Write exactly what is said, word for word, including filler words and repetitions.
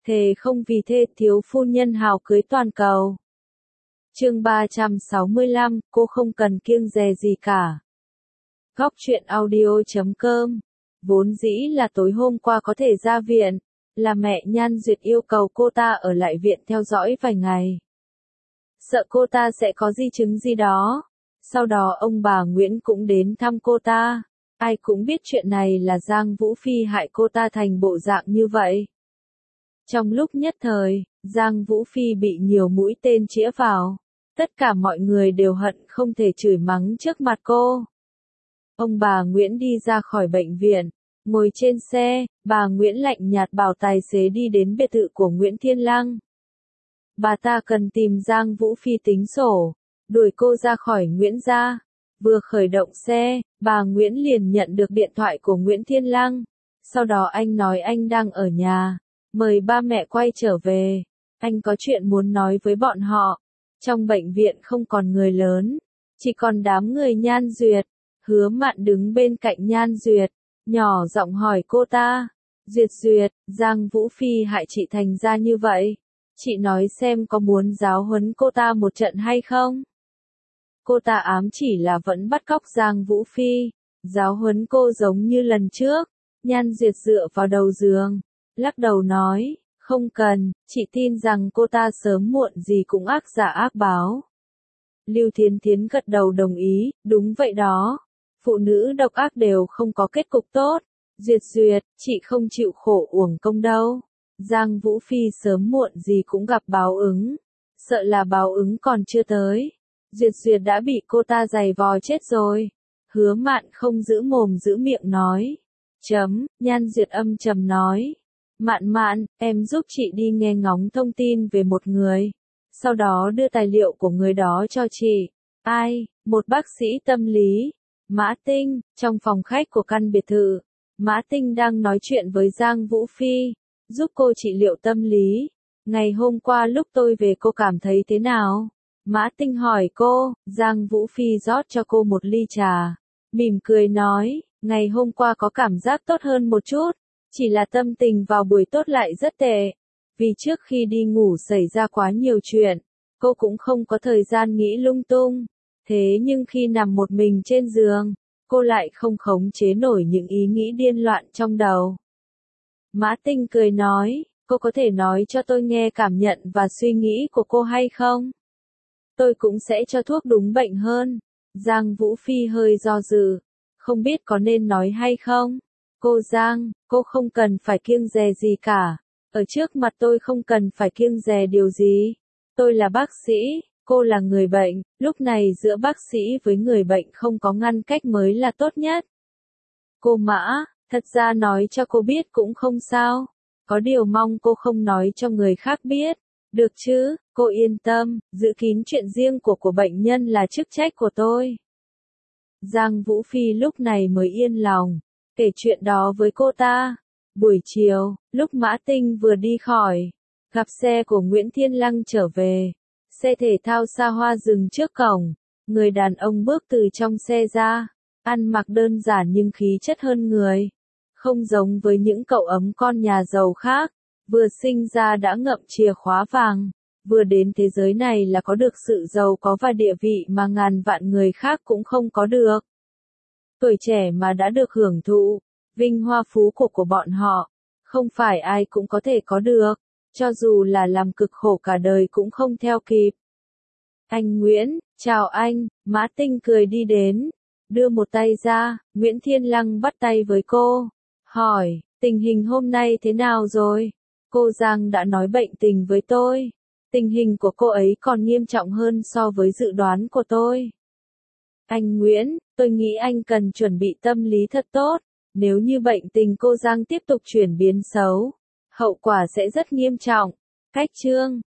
thề không vì thê thiếu phu nhân hào cưới toàn cầu. Chương ba trăm sáu mươi lăm, cô không cần kiêng dè gì cả. Góc truyện audio chấm com. Vốn dĩ là tối hôm qua có thể ra viện, là mẹ Nhan Duyệt yêu cầu cô ta ở lại viện theo dõi vài ngày. Sợ cô ta sẽ có di chứng gì đó. Sau đó ông bà Nguyễn cũng đến thăm cô ta. Ai cũng biết chuyện này là Giang Vũ Phi hại cô ta thành bộ dạng như vậy. Trong lúc nhất thời, Giang Vũ Phi bị nhiều mũi tên chĩa vào. Tất cả mọi người đều hận không thể chửi mắng trước mặt cô. Ông bà Nguyễn đi ra khỏi bệnh viện, ngồi trên xe, bà Nguyễn lạnh nhạt bảo tài xế đi đến biệt thự của Nguyễn Thiên Lăng. Bà ta cần tìm Giang Vũ Phi tính sổ, đuổi cô ra khỏi Nguyễn gia. Vừa khởi động xe, bà Nguyễn liền nhận được điện thoại của Nguyễn Thiên Lăng. Sau đó anh nói anh đang ở nhà, mời ba mẹ quay trở về. Anh có chuyện muốn nói với bọn họ. Trong bệnh viện không còn người lớn, chỉ còn đám người Nhan Duyệt. Hứa Mạn đứng bên cạnh Nhan Duyệt, nhỏ giọng hỏi cô ta. Duyệt Duyệt, Giang Vũ Phi hại chị thành ra như vậy. Chị nói xem có muốn giáo huấn cô ta một trận hay không? Cô ta ám chỉ là vẫn bắt cóc Giang Vũ Phi, giáo huấn cô giống như lần trước. Nhan Duyệt dựa vào đầu giường, lắc đầu nói, không cần, chị tin rằng cô ta sớm muộn gì cũng ác giả ác báo. Lưu Thiến Thiến gật đầu đồng ý, đúng vậy đó. Phụ nữ độc ác đều không có kết cục tốt. Duyệt Duyệt, chị không chịu khổ uổng công đâu. Giang Vũ Phi sớm muộn gì cũng gặp báo ứng. Sợ là báo ứng còn chưa tới. Duyệt Duyệt đã bị cô ta giày vò chết rồi. Hứa Mạn không giữ mồm giữ miệng nói. Chấm, Nhan Duyệt âm trầm nói. Mạn Mạn, em giúp chị đi nghe ngóng thông tin về một người. Sau đó đưa tài liệu của người đó cho chị. Ai? Một bác sĩ tâm lý. Mã Tinh, trong phòng khách của căn biệt thự. Mã Tinh đang nói chuyện với Giang Vũ Phi, giúp cô trị liệu tâm lý. Ngày hôm qua lúc tôi về cô cảm thấy thế nào? Mã Tinh hỏi cô. Giang Vũ Phi rót cho cô một ly trà, mỉm cười nói, ngày hôm qua có cảm giác tốt hơn một chút, chỉ là tâm tình vào buổi tốt lại rất tệ. Vì trước khi đi ngủ xảy ra quá nhiều chuyện, cô cũng không có thời gian nghĩ lung tung. Thế nhưng khi nằm một mình trên giường, cô lại không khống chế nổi những ý nghĩ điên loạn trong đầu. Mã Tinh cười nói, cô có thể nói cho tôi nghe cảm nhận và suy nghĩ của cô hay không? Tôi cũng sẽ cho thuốc đúng bệnh hơn. Giang Vũ Phi hơi do dự, không biết có nên nói hay không. Cô Giang, cô không cần phải kiêng dè gì cả. Ở trước mặt tôi không cần phải kiêng dè điều gì. Tôi là bác sĩ, cô là người bệnh, lúc này giữa bác sĩ với người bệnh không có ngăn cách mới là tốt nhất. Cô Mã, thật ra nói cho cô biết cũng không sao. Có điều mong cô không nói cho người khác biết. Được chứ, cô yên tâm, giữ kín chuyện riêng của của bệnh nhân là chức trách của tôi. Giang Vũ Phi lúc này mới yên lòng, kể chuyện đó với cô ta. Buổi chiều, lúc Mã Tinh vừa đi khỏi, gặp xe của Nguyễn Thiên Lăng trở về. Xe thể thao xa hoa dừng trước cổng, người đàn ông bước từ trong xe ra, ăn mặc đơn giản nhưng khí chất hơn người. Không giống với những cậu ấm con nhà giàu khác, vừa sinh ra đã ngậm chìa khóa vàng, vừa đến thế giới này là có được sự giàu có và địa vị mà ngàn vạn người khác cũng không có được. Tuổi trẻ mà đã được hưởng thụ, vinh hoa phú của của bọn họ, không phải ai cũng có thể có được, cho dù là làm cực khổ cả đời cũng không theo kịp. Anh Nguyễn, chào anh, Mã Tinh cười đi đến, đưa một tay ra, Nguyễn Thiên Lăng bắt tay với cô, hỏi, tình hình hôm nay thế nào rồi? Cô Giang đã nói bệnh tình với tôi, tình hình của cô ấy còn nghiêm trọng hơn so với dự đoán của tôi. Anh Nguyễn, tôi nghĩ anh cần chuẩn bị tâm lý thật tốt, nếu như bệnh tình cô Giang tiếp tục chuyển biến xấu, hậu quả sẽ rất nghiêm trọng. Cách chương